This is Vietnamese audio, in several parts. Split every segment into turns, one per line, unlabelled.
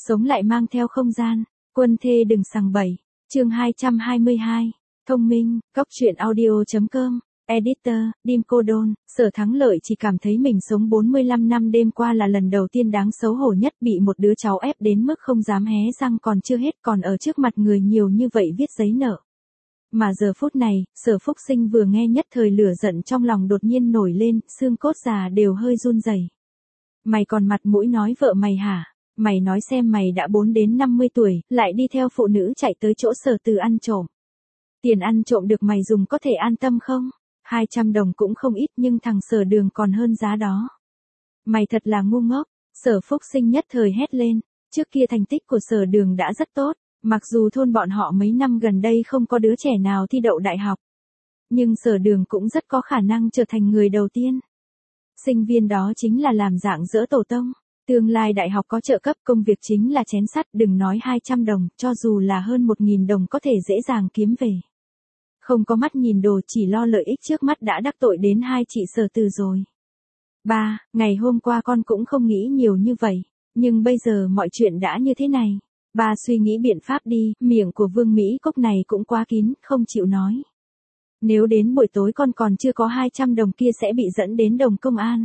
Sống lại mang theo không gian, quân thê đừng sằng bậy. Chương 222. Thông minh, Cóc truyện audio.com. Editor, Dim Cô Đôn. Sở Thắng Lợi chỉ cảm thấy mình sống 45 năm đêm qua là lần đầu tiên đáng xấu hổ nhất, bị một đứa cháu ép đến mức không dám hé răng, còn chưa hết còn ở trước mặt người nhiều như vậy viết giấy nợ. Mà giờ phút này, Sở Phúc Sinh vừa nghe nhất thời lửa giận trong lòng đột nhiên nổi lên, xương cốt già đều hơi run rẩy. Mày còn mặt mũi nói vợ mày hả? Mày nói xem, mày đã 4 đến 50 tuổi, lại đi theo phụ nữ chạy tới chỗ Sở Từ ăn trộm. Tiền ăn trộm được mày dùng có thể an tâm không? 200 đồng cũng không ít, nhưng thằng Sở Đường còn hơn giá đó. Mày thật là ngu ngốc. Sở Phúc Sinh nhất thời hét lên. Trước kia thành tích của Sở Đường đã rất tốt, mặc dù thôn bọn họ mấy năm gần đây không có đứa trẻ nào thi đậu đại học, nhưng Sở Đường cũng rất có khả năng trở thành người đầu tiên. Sinh viên đó chính là làm dạng dỡ tổ tông. Tương lai đại học có trợ cấp, công việc chính là chén sắt, đừng nói 200 đồng, cho dù là hơn 1.000 đồng có thể dễ dàng kiếm về. Không có mắt nhìn đồ, chỉ lo lợi ích trước mắt đã đắc tội đến hai chị Sở Từ rồi. Ba, ngày hôm qua con cũng không nghĩ nhiều như vậy, nhưng bây giờ mọi chuyện đã như thế này. Ba suy nghĩ biện pháp đi, miệng của Vương Mỹ Cốc này cũng quá kín, không chịu nói. Nếu đến buổi tối con còn chưa có 200 đồng kia sẽ bị dẫn đến đồn công an.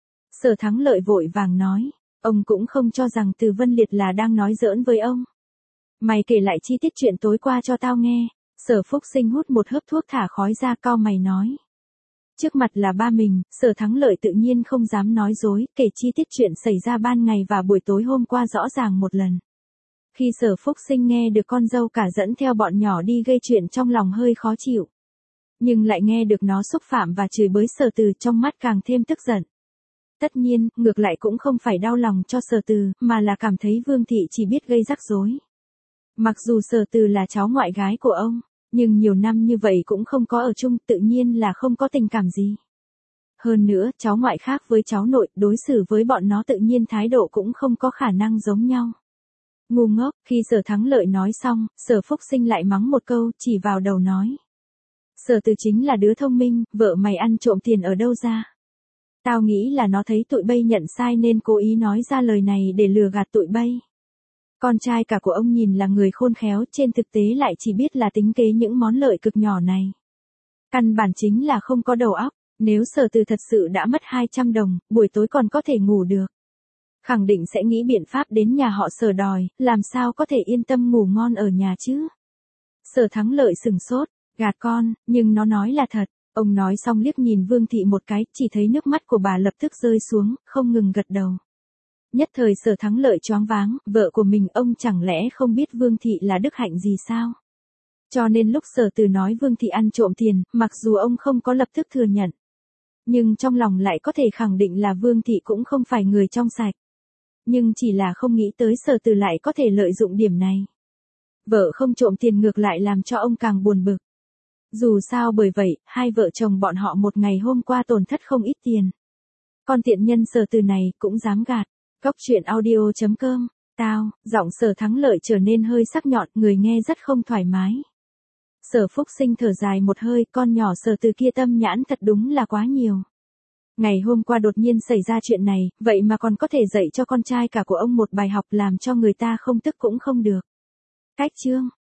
Sở Thắng Lợi vội vàng nói. Ông cũng không cho rằng Từ Vân Liệt là đang nói giỡn với ông. Mày kể lại chi tiết chuyện tối qua cho tao nghe. Sở Phúc Sinh hút một hớp thuốc thả khói ra, cau mày nói. Trước mặt là ba mình, Sở Thắng Lợi tự nhiên không dám nói dối, kể chi tiết chuyện xảy ra ban ngày và buổi tối hôm qua rõ ràng một lần. Khi Sở Phúc Sinh nghe được con dâu cả dẫn theo bọn nhỏ đi gây chuyện, trong lòng hơi khó chịu. Nhưng lại nghe được nó xúc phạm và chửi bới Sở Từ, trong mắt càng thêm tức giận. Tất nhiên, ngược lại cũng không phải đau lòng cho Sở Từ, mà là cảm thấy Vương Thị chỉ biết gây rắc rối. Mặc dù Sở Từ là cháu ngoại gái của ông, nhưng nhiều năm như vậy cũng không có ở chung, tự nhiên là không có tình cảm gì. Hơn nữa, cháu ngoại khác với cháu nội, đối xử với bọn nó tự nhiên thái độ cũng không có khả năng giống nhau. Ngu ngốc. Khi Sở Thắng Lợi nói xong, Sở Phúc Sinh lại mắng một câu, chỉ vào đầu nói. Sở Từ chính là đứa thông minh, vợ mày ăn trộm tiền ở đâu ra? Tao nghĩ là nó thấy tụi bay nhận sai nên cố ý nói ra lời này để lừa gạt tụi bay. Con trai cả của ông nhìn là người khôn khéo, trên thực tế lại chỉ biết là tính kế những món lợi cực nhỏ này. Căn bản chính là không có đầu óc. Nếu Sở Từ thật sự đã mất 200 đồng, buổi tối còn có thể ngủ được. Khẳng định sẽ nghĩ biện pháp đến nhà họ Sở đòi, làm sao có thể yên tâm ngủ ngon ở nhà chứ. Sở Thắng Lợi sừng sốt, gạt con, nhưng nó nói là thật. Ông nói xong liếc nhìn Vương Thị một cái, chỉ thấy nước mắt của bà lập tức rơi xuống, không ngừng gật đầu. Nhất thời Sở Thắng Lợi choáng váng, vợ của mình ông chẳng lẽ không biết Vương Thị là đức hạnh gì sao? Cho nên lúc Sở Từ nói Vương Thị ăn trộm tiền, mặc dù ông không có lập tức thừa nhận, nhưng trong lòng lại có thể khẳng định là Vương Thị cũng không phải người trong sạch. Nhưng chỉ là không nghĩ tới Sở Từ lại có thể lợi dụng điểm này. Vợ không trộm tiền ngược lại làm cho ông càng buồn bực. Dù sao bởi vậy, hai vợ chồng bọn họ một ngày hôm qua tổn thất không ít tiền. Con tiện nhân Sở Từ này cũng dám gạt. Cóc truyện audio.com. Tao, giọng Sở Thắng Lợi trở nên hơi sắc nhọn, người nghe rất không thoải mái. Sở Phúc Sinh thở dài một hơi, con nhỏ Sở Từ kia tâm nhãn thật đúng là quá nhiều. Ngày hôm qua đột nhiên xảy ra chuyện này, vậy mà còn có thể dạy cho con trai cả của ông một bài học, làm cho người ta không tức cũng không được. Cách chương.